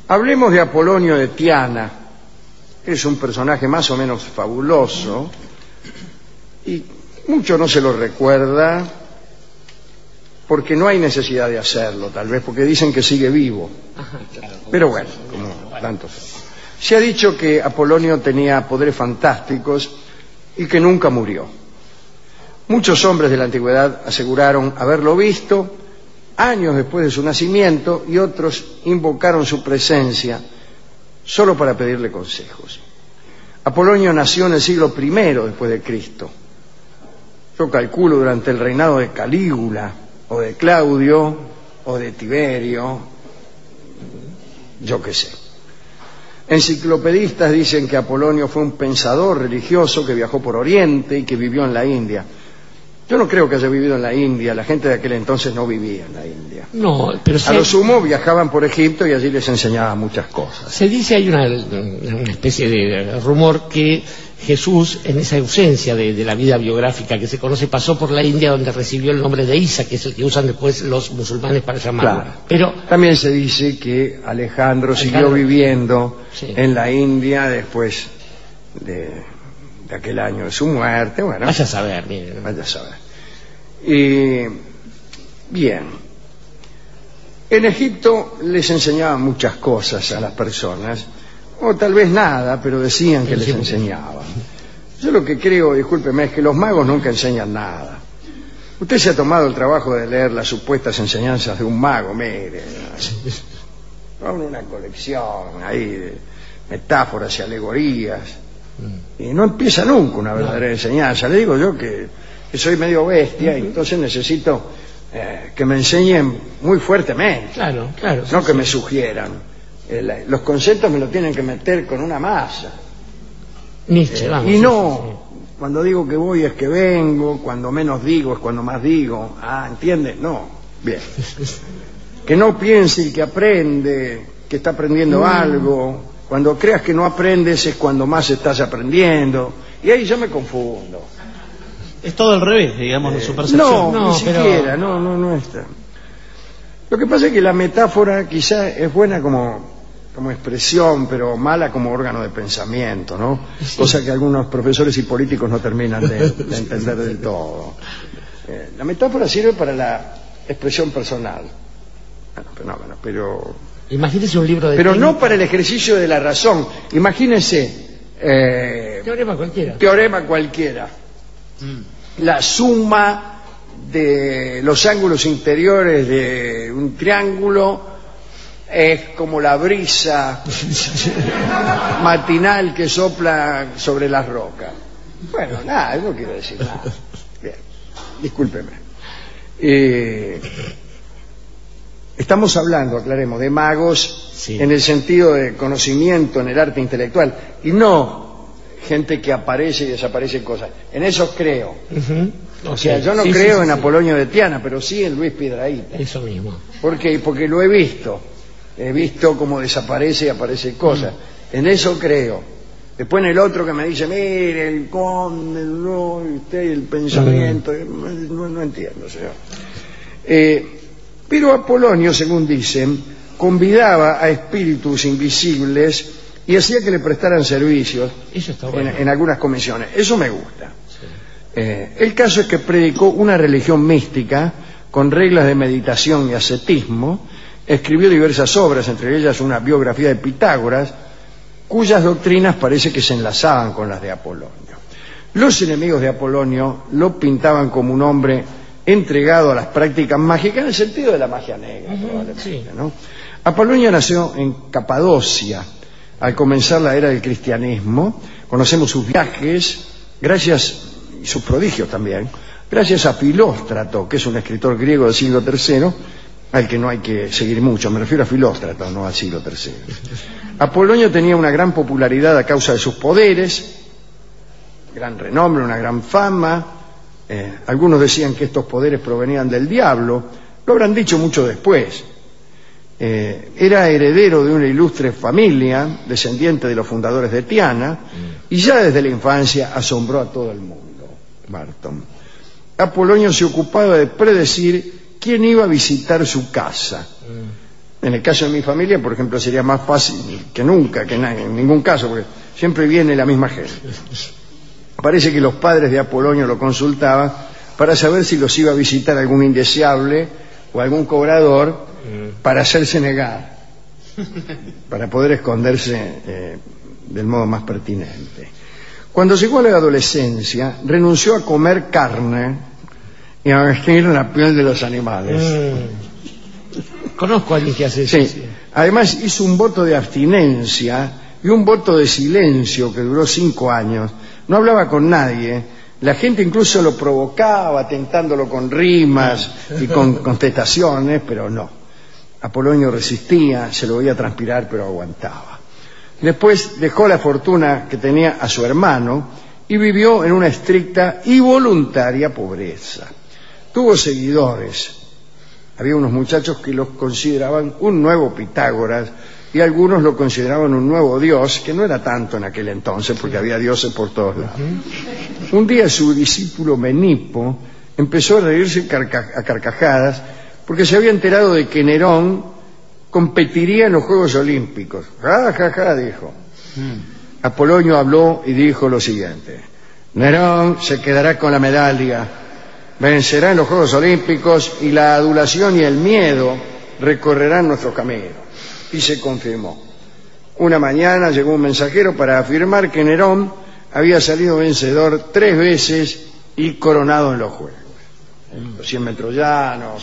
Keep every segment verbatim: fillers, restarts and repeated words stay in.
Hablemos de Apolonio de Tiana. Es un personaje más o menos fabuloso y mucho no se lo recuerda porque no hay necesidad de hacerlo, tal vez porque dicen que sigue vivo. Pero bueno, como tantos. Se ha dicho que Apolonio tenía poderes fantásticos y que nunca murió. Muchos hombres de la antigüedad aseguraron haberlo visto años después de su nacimiento y otros invocaron su presencia solo para pedirle consejos. Apolonio nació en el siglo primero después de Cristo. Yo calculo durante el reinado de Calígula o de Claudio o de Tiberio, yo qué sé. Enciclopedistas dicen que Apolonio fue un pensador religioso que viajó por Oriente y que vivió en la India. Yo no creo que haya vivido en la India, la gente de aquel entonces no vivía en la India. No, pero a lo sumo viajaban por Egipto y allí les enseñaban muchas cosas. Se dice, hay una, una especie de rumor que Jesús, en esa ausencia de, de la vida biográfica que se conoce, pasó por la India donde recibió el nombre de Isa, que es el que usan después los musulmanes para llamarlo. Claro. Pero también se dice que Alejandro, Alejandro siguió viviendo sí. en la India después de... de aquel año de su muerte. Bueno, vaya a saber, mire. Vaya a saber. Y, bien, en Egipto les enseñaban muchas cosas a las personas, o tal vez nada, pero decían que les enseñaban. Yo lo que creo, discúlpeme, es que los magos nunca enseñan nada. Usted se ha tomado el trabajo de leer las supuestas enseñanzas de un mago, mire, con una colección ahí de metáforas y alegorías. Y no empieza nunca una verdadera enseñanza. Le digo yo que, que soy medio bestia y entonces necesito eh, que me enseñen muy fuertemente. Claro, claro. No sí, que sí. me sugieran. Eh, los conceptos me lo tienen que meter con una masa. Nietzsche, eh, vamos, y sí, no, sí. cuando digo que voy es que vengo, cuando menos digo es cuando más digo. Ah, ¿entiende? No. Bien. Que no piense el que aprende, que está aprendiendo mm. algo. Cuando creas que no aprendes es cuando más estás aprendiendo. Y ahí yo me confundo. Es todo al revés, digamos, eh, de su percepción. No, no ni pero... siquiera, no, no, no está. Lo que pasa es que la metáfora quizá es buena como, como expresión, pero mala como órgano de pensamiento, ¿no? Sí. Cosa que algunos profesores y políticos no terminan de, de entender del todo. Eh, la metáfora sirve para la expresión personal. Bueno, pero no, bueno, pero... Imagínese un libro de Pero técnica. no para el ejercicio de la razón. Imagínese... Eh, teorema cualquiera. Teorema cualquiera. Mm. La suma de los ángulos interiores de un triángulo es como la brisa matinal que sopla sobre las rocas. Bueno, nada, no quiero decir nada. Bien, discúlpeme. Eh... Estamos hablando, aclaremos, de magos sí. en el sentido de conocimiento en el arte intelectual y no gente que aparece y desaparece cosas. En eso creo. Uh-huh. O sea, okay. yo no sí, creo sí, en sí, Apolonio sí. de Tiana, pero sí en Luis Piedrahíta. Eso mismo. ¿Por qué? Porque lo he visto. He visto cómo desaparece y aparece cosas. Uh-huh. En eso creo. Después en el otro que me dice, mire, el conde, no, usted, el pensamiento, uh-huh. no, no entiendo, señor. Eh, Pero Apolonio, según dicen, convidaba a espíritus invisibles y hacía que le prestaran servicios Eso está bueno. en, en algunas comisiones. Eso me gusta. Sí. Eh, el caso es que predicó una religión mística con reglas de meditación y ascetismo, escribió diversas obras, entre ellas una biografía de Pitágoras, cuyas doctrinas parece que se enlazaban con las de Apolonio. Los enemigos de Apolonio lo pintaban como un hombre entregado a las prácticas mágicas en el sentido de la magia negra, uh-huh, probablemente, sí. ¿no? Apolonio nació en Capadocia al comenzar la era del cristianismo. Conocemos sus viajes, gracias, y sus prodigios también, gracias a Filóstrato, que es un escritor griego del siglo tercero, al que no hay que seguir mucho, me refiero a Filóstrato, no al siglo tercero. Apolonio tenía una gran popularidad a causa de sus poderes, gran renombre, una gran fama. Eh, algunos decían que estos poderes provenían del diablo, lo habrán dicho mucho después. Eh, era heredero de una ilustre familia, descendiente de los fundadores de Tiana, mm. y ya desde la infancia asombró a todo el mundo. Barton. Apolonio se ocupaba de predecir quién iba a visitar su casa. Mm. En el caso de mi familia, por ejemplo, sería más fácil que nunca, que en ningún caso, porque siempre viene la misma gente. Parece que los padres de Apolonio lo consultaban para saber si los iba a visitar algún indeseable o algún cobrador para hacerse negar, para poder esconderse eh, del modo más pertinente. Cuando llegó a la adolescencia, renunció a comer carne y a vestir la piel de los animales. Mm. Conozco a alguien que hace eso. Sí. Sí. Además hizo un voto de abstinencia y un voto de silencio que duró cinco años. No hablaba con nadie. La gente incluso lo provocaba, tentándolo con rimas y con contestaciones, pero no. Apolonio resistía, se lo veía transpirar, pero aguantaba. Después dejó la fortuna que tenía a su hermano y vivió en una estricta y voluntaria pobreza. Tuvo seguidores. Había unos muchachos que los consideraban un nuevo Pitágoras y algunos lo consideraban un nuevo Dios, que no era tanto en aquel entonces, porque había dioses por todos lados. Un día su discípulo Menipo empezó a reírse a carcajadas porque se había enterado de que Nerón competiría en los Juegos Olímpicos. Ja, ja, ja, dijo. Mm. Apolonio habló y dijo lo siguiente: Nerón se quedará con la medalla, vencerá en los Juegos Olímpicos y la adulación y el miedo recorrerán nuestros caminos. Y se confirmó. Una mañana llegó un mensajero para afirmar que Nerón había salido vencedor tres veces y coronado en los Juegos. Los cien metros llanos.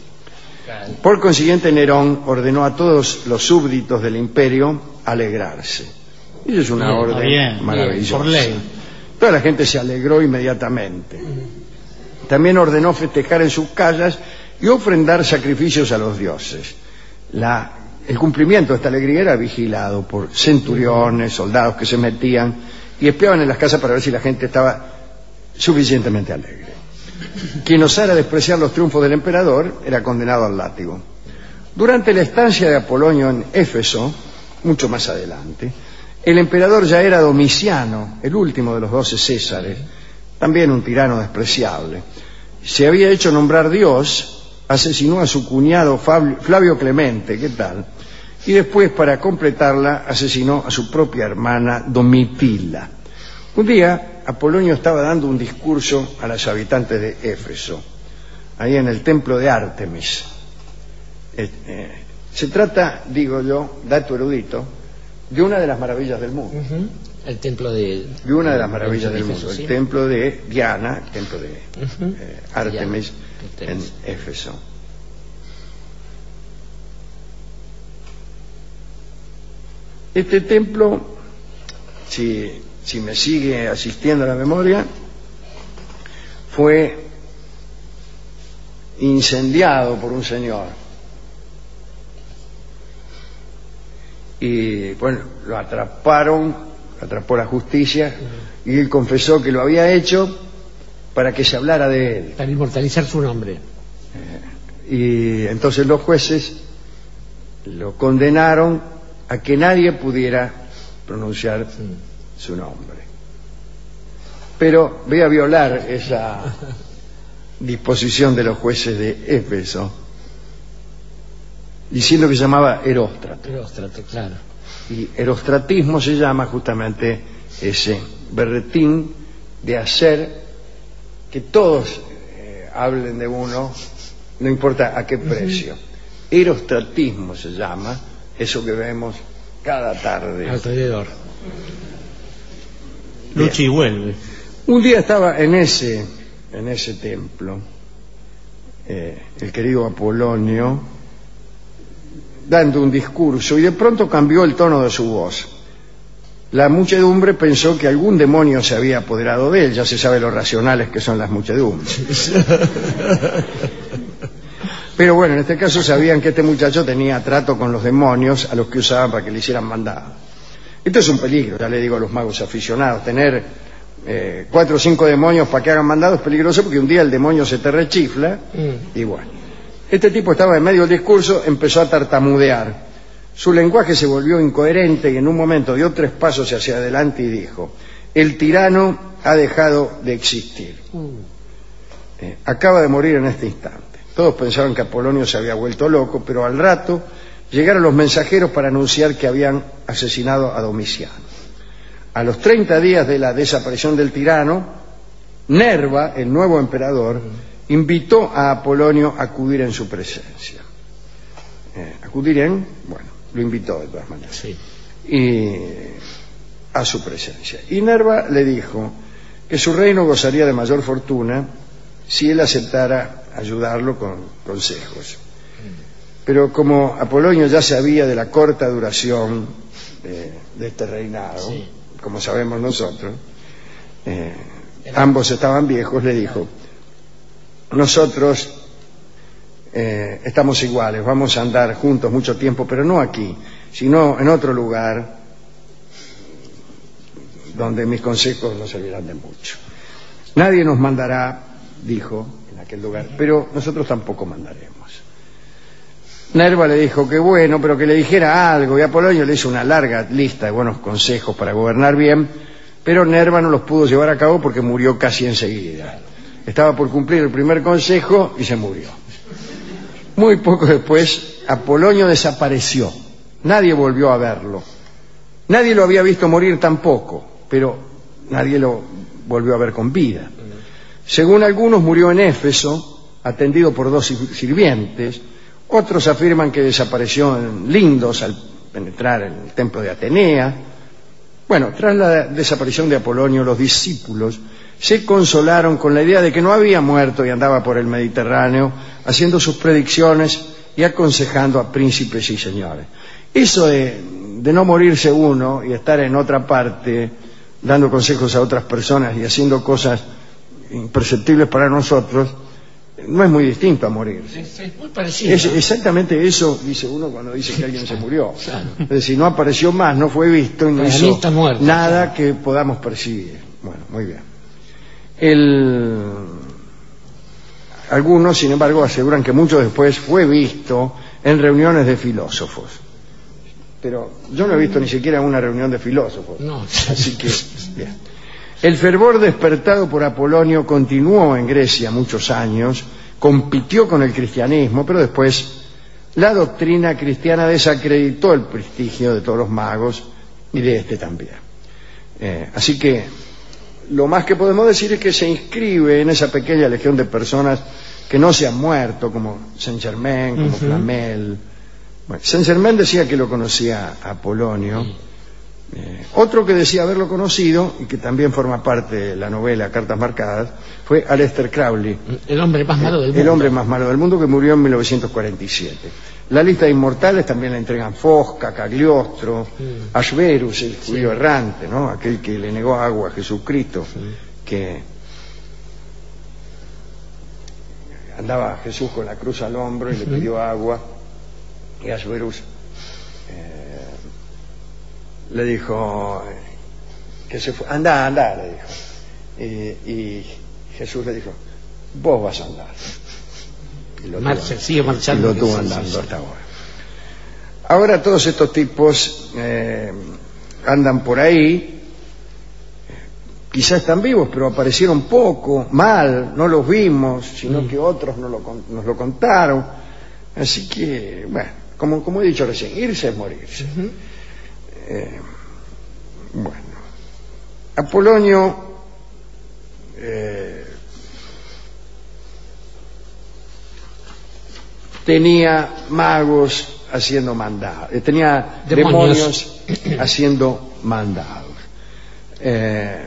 Por consiguiente, Nerón ordenó a todos los súbditos del imperio alegrarse. Y eso es una bien, orden bien, maravillosa. Bien, por ley. Toda la gente se alegró inmediatamente. También ordenó festejar en sus casas y ofrendar sacrificios a los dioses. La, el cumplimiento de esta alegría era vigilado por centuriones, soldados que se metían y espiaban en las casas para ver si la gente estaba suficientemente alegre. Quien osara despreciar los triunfos del emperador era condenado al látigo. Durante la estancia de Apolonio en Éfeso, mucho más adelante, el emperador ya era Domiciano, el último de los doce Césares, también un tirano despreciable. Se había hecho nombrar Dios, asesinó a su cuñado Flavio Clemente, ¿qué tal? Y después, para completarla, asesinó a su propia hermana Domitila. Un día, Apolonio estaba dando un discurso a los habitantes de Éfeso, ahí en el templo de Ártemis. Eh, eh, se trata, digo yo, dato erudito, de una de las maravillas del mundo. Uh-huh. El templo de... De una de las maravillas del Éfeso, mundo, ¿sí? El templo de Diana, el templo de uh-huh. eh, Ártemis Diana, en Éfeso. Este templo, si, si me sigue asistiendo a la memoria, fue incendiado por un señor. Y bueno, lo atraparon, atrapó la justicia, uh-huh. y él confesó que lo había hecho para que se hablara de él. Para inmortalizar su nombre. Eh, y entonces los jueces lo condenaron a que nadie pudiera pronunciar sí. su nombre. Pero voy a violar esa disposición de los jueces de Éfeso, diciendo que se llamaba Eróstrato. Eróstrato, claro. Y erostratismo se llama justamente ese berretín de hacer que todos eh, hablen de uno, no importa a qué precio. Uh-huh. Erostratismo se llama eso que vemos cada tarde alrededor. Lucha y vuelve. Un día estaba en ese en ese templo eh, el querido Apolonio dando un discurso y de pronto cambió el tono de su voz. La muchedumbre pensó que algún demonio se había apoderado de él. Ya se sabe lo racionales que son las muchedumbres. Pero bueno, en este caso sabían que este muchacho tenía trato con los demonios a los que usaban para que le hicieran mandado. Esto es un peligro, ya le digo a los magos aficionados, tener eh, cuatro o cinco demonios para que hagan mandado es peligroso porque un día el demonio se te rechifla mm. y bueno. Este tipo estaba en medio del discurso, empezó a tartamudear. Su lenguaje se volvió incoherente y en un momento dio tres pasos hacia adelante y dijo: el tirano ha dejado de existir. Mm. Eh, acaba de morir en este instante. Todos pensaron que Apolonio se había vuelto loco, pero al rato llegaron los mensajeros para anunciar que habían asesinado a Domiciano. A los treinta días de la desaparición del tirano, Nerva, el nuevo emperador, invitó a Apolonio a acudir en su presencia. Eh, ¿Acudir en? Bueno, lo invitó de todas maneras. Sí. Y a su presencia. Y Nerva le dijo que su reino gozaría de mayor fortuna si él aceptara ayudarlo con consejos. Pero como Apolonio ya sabía de la corta duración de, de este reinado, sí, como sabemos nosotros, eh, ambos estaban viejos, le dijo: nosotros eh, estamos iguales, vamos a andar juntos mucho tiempo, pero no aquí, sino en otro lugar donde mis consejos no servirán de mucho. Nadie nos mandará, dijo, en aquel lugar, pero nosotros tampoco mandaremos. Nerva le dijo que bueno, pero que le dijera algo, y Apolonio le hizo una larga lista de buenos consejos para gobernar bien, pero Nerva no los pudo llevar a cabo porque murió casi enseguida. Estaba por cumplir el primer consejo y se murió. Muy poco después, Apolonio desapareció. Nadie volvió a verlo. Nadie lo había visto morir tampoco, pero nadie lo volvió a ver con vida. Según algunos, murió en Éfeso, atendido por dos sirvientes. Otros afirman que desapareció en Lindos al penetrar en el templo de Atenea. Bueno, tras la desaparición de Apolonio, los discípulos se consolaron con la idea de que no había muerto y andaba por el Mediterráneo haciendo sus predicciones y aconsejando a príncipes y señores. Eso de, de no morirse uno y estar en otra parte dando consejos a otras personas y haciendo cosas imperceptibles para nosotros, no es muy distinto a morirse. Es, es muy parecido. Es exactamente eso dice uno cuando dice que alguien se murió. Claro. Es decir, no apareció más, no fue visto y no hizo muerto, nada claro. que podamos percibir. Bueno, muy bien. El... Algunos, sin embargo, aseguran que mucho después fue visto en reuniones de filósofos. Pero yo no he visto ni siquiera una reunión de filósofos. No. Así que, bien. El fervor despertado por Apolonio continuó en Grecia muchos años, compitió con el cristianismo, pero después la doctrina cristiana desacreditó el prestigio de todos los magos y de este también. Eh, así que lo más que podemos decir es que se inscribe en esa pequeña legión de personas que no se han muerto, como Saint Germain, como uh-huh. Flamel. Bueno, Saint Germain decía que lo conocía a Apolonio. Uh-huh. Eh, otro que decía haberlo conocido y que también forma parte de la novela Cartas Marcadas fue Aleister Crowley, el hombre más malo del mundo. El hombre más malo del mundo, que murió en mil novecientos cuarenta y siete. La lista de inmortales también la entregan Fosca, Cagliostro, mm. Ashverus, el judío sí. errante, ¿no? Aquel que le negó agua a Jesucristo, sí. que andaba Jesús con la cruz al hombro y le pidió agua, y Ashverus eh, le dijo que se fue, anda, anda, le dijo. Y, y Jesús le dijo: vos vas a andar. Y lo Marcha, tuvo, sigue marchando. y lo tuvo andando sí, sí. hasta ahora. Ahora todos estos tipos eh, andan por ahí, quizás están vivos, pero aparecieron poco, mal, no los vimos, sino mm. que otros nos lo, nos lo contaron. Así que, bueno, como, como he dicho recién, irse es morirse. Uh-huh. Eh, bueno, Apolonio eh, tenía magos haciendo mandados, eh, tenía demonios, demonios haciendo mandados. Eh,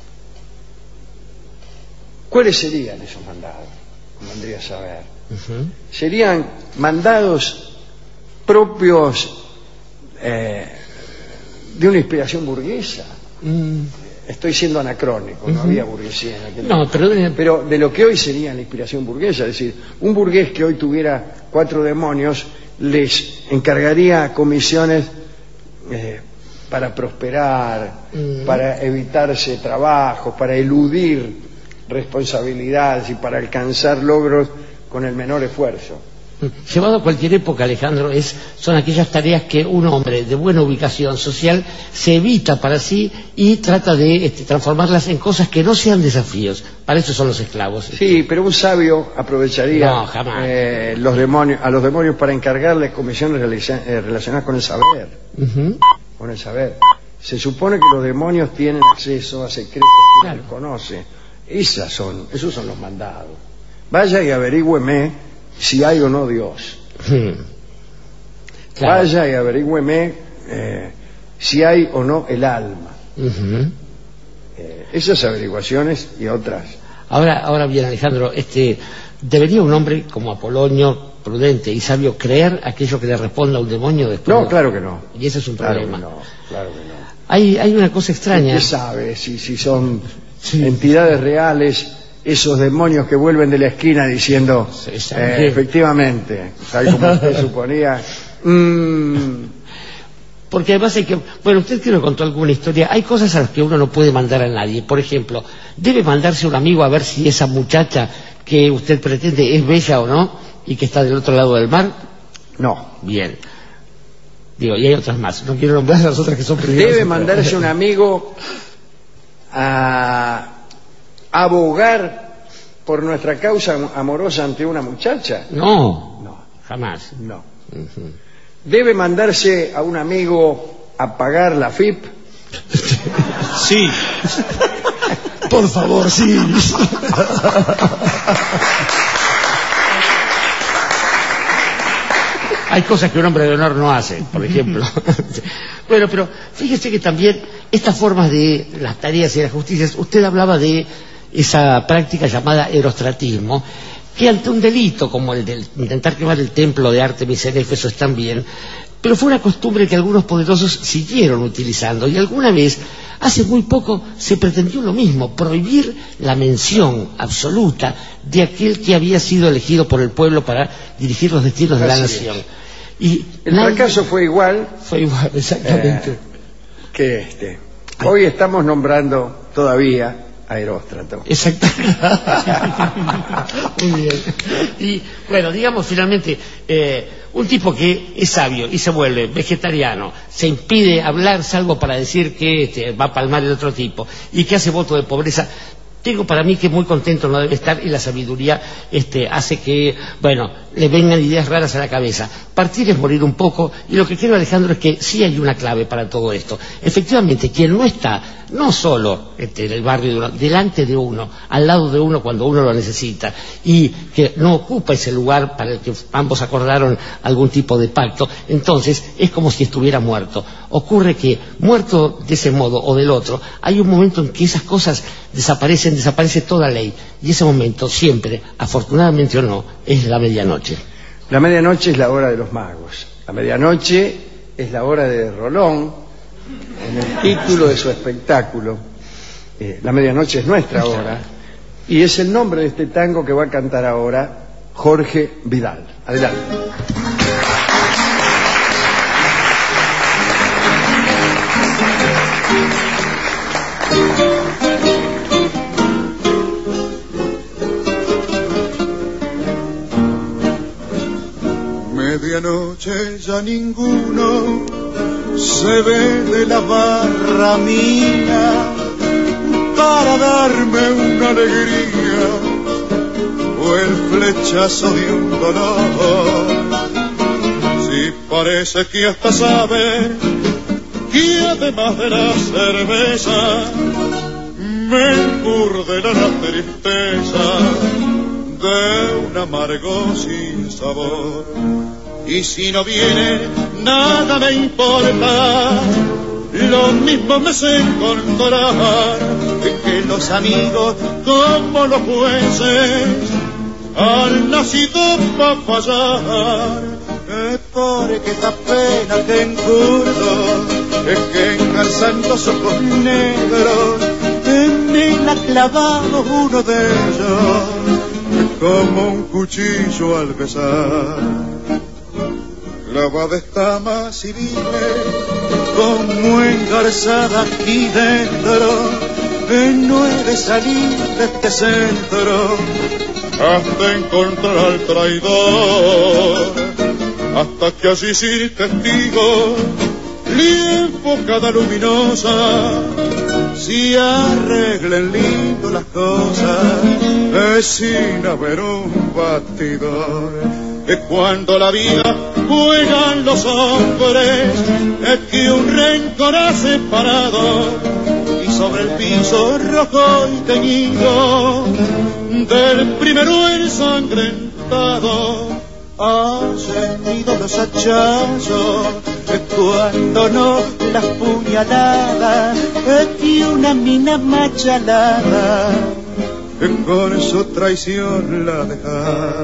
¿Cuáles serían esos mandados? Vendría a saber. Uh-huh. Serían mandados propios eh, de una inspiración burguesa. Mm. Estoy siendo anacrónico, uh-huh. no había burguesía en aquel no, pero... pero de lo que hoy sería la inspiración burguesa, es decir, un burgués que hoy tuviera cuatro demonios les encargaría comisiones eh, para prosperar, uh-huh. para evitarse trabajos, para eludir responsabilidades y para alcanzar logros con el menor esfuerzo. Llevado a cualquier época, Alejandro, es, son aquellas tareas que un hombre de buena ubicación social se evita para sí y trata de este, transformarlas en cosas que no sean desafíos. Para eso son los esclavos. Sí, pero un sabio aprovecharía No, jamás. eh, los demonios, a los demonios para encargarles comisiones realiza- eh, relacionadas con el saber. Ujú. Con el saber. Se supone que los demonios tienen acceso a secretos que Claro. uno conoce. Esas son, esos son los mandados. Vaya y averígüeme si hay o no Dios. Hmm. Claro. Vaya y averígüeme eh, si hay o no el alma. Ujú. Eh, esas averiguaciones y otras. Ahora, ahora bien, Alejandro, este, ¿debería un hombre como Apolonio, prudente y sabio, creer aquello que le responda a un demonio después? No, de- claro que no. Y ese es un Claro problema. que no, claro que no. Hay, hay una cosa extraña. ¿Qué sabe si, si son Sí. entidades reales esos demonios que vuelven de la esquina diciendo Sí, eh, sabe. efectivamente, tal como usted suponía? mm, Porque además hay que... Bueno, usted creo que contó alguna historia. Hay cosas a las que uno no puede mandar a nadie. Por ejemplo, debe mandarse un amigo a ver si esa muchacha que usted pretende es bella o no y que está del otro lado del mar. no. Bien. Digo, y hay otras más. No quiero nombrar las otras que son primeras. Debe mandarse un amigo a abogar por nuestra causa amorosa ante una muchacha. No, No, jamás. no. Ujú. Debe mandarse a un amigo a pagar la F I P. Sí. Por favor, sí. Hay cosas que un hombre de honor no hace, por ejemplo. Bueno, pero fíjese que también estas formas de las tareas y las justicias, usted hablaba de esa práctica llamada erostratismo, que ante un delito como el de intentar quemar el templo de Artemis en Éfeso están bien, pero fue una costumbre que algunos poderosos siguieron utilizando, y alguna vez, hace muy poco, se pretendió lo mismo, prohibir la mención absoluta de aquel que había sido elegido por el pueblo para dirigir los destinos de la Así nación. Y El nadie- fracaso fue igual fue igual, exactamente. eh, que este. Hoy estamos nombrando todavía a Heróstrato. Exacto. Muy bien. Y bueno, digamos finalmente, eh, un tipo que es sabio y se vuelve vegetariano, se impide hablar salvo para decir que este, va a palmar el otro tipo y que hace voto de pobreza. Tengo para mí que muy contento no debe estar, y la sabiduría este, hace que, bueno, le vengan ideas raras a la cabeza. Partir es morir un poco, y lo que creo, Alejandro, es que sí hay una clave para todo esto. Efectivamente, quien no está, no solo este, en el barrio de uno, delante de uno, al lado de uno cuando uno lo necesita, y que no ocupa ese lugar para el que ambos acordaron algún tipo de pacto, entonces es como si estuviera muerto. Ocurre que, muerto de ese modo o del otro, hay un momento en que esas cosas desaparecen, desaparece toda ley, y ese momento siempre, afortunadamente o no, es la medianoche. La medianoche es la hora de los magos. La medianoche es la hora de Rolón, en el título de su espectáculo. Eh, la medianoche es nuestra hora, y es el nombre de este tango que va a cantar ahora Jorge Vidal. Adelante. Medianoche ya ninguno se ve de la barra mía para darme una alegría o el flechazo de un dolor. Si parece que hasta sabe que además de la cerveza me encurdena la tristeza de un amargo sin sabor. Y si no viene, nada me importa, lo mismo me sé encontrar que los amigos, como los jueces, han nacido para fallar. Es porque esta pena que encurdo es que engarzando los ojos negros me la ha clavado uno de ellos como un cuchillo al besar. Clavada está más y vive como engarzada aquí dentro, que no he de salir de este centro hasta encontrar al traidor, hasta que allí sin testigo, lienfocada luminosa, si arreglen lindo las cosas, es sin haber un batidor. Es cuando la vida juegan los hombres, es que un rencor ha separado, y sobre el piso rojo y teñido del primero ensangrentado hacen nido los hachazos. Es cuando no las puñaladas, es que una mina machalada con su traición la deja.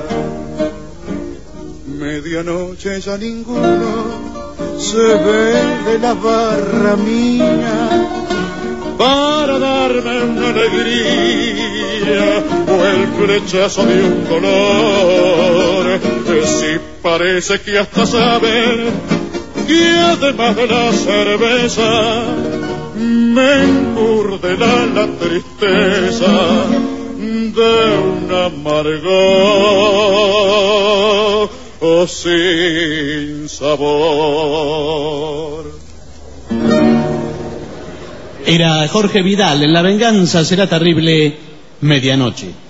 Medianoche ya ninguno se ve de la barra mía para darme una alegría o el flechazo de un color. Si parece que hasta saber que además de la cerveza me encurdela la tristeza de un amargor o sin sabor. Era Jorge Vidal en La venganza será terrible, medianoche.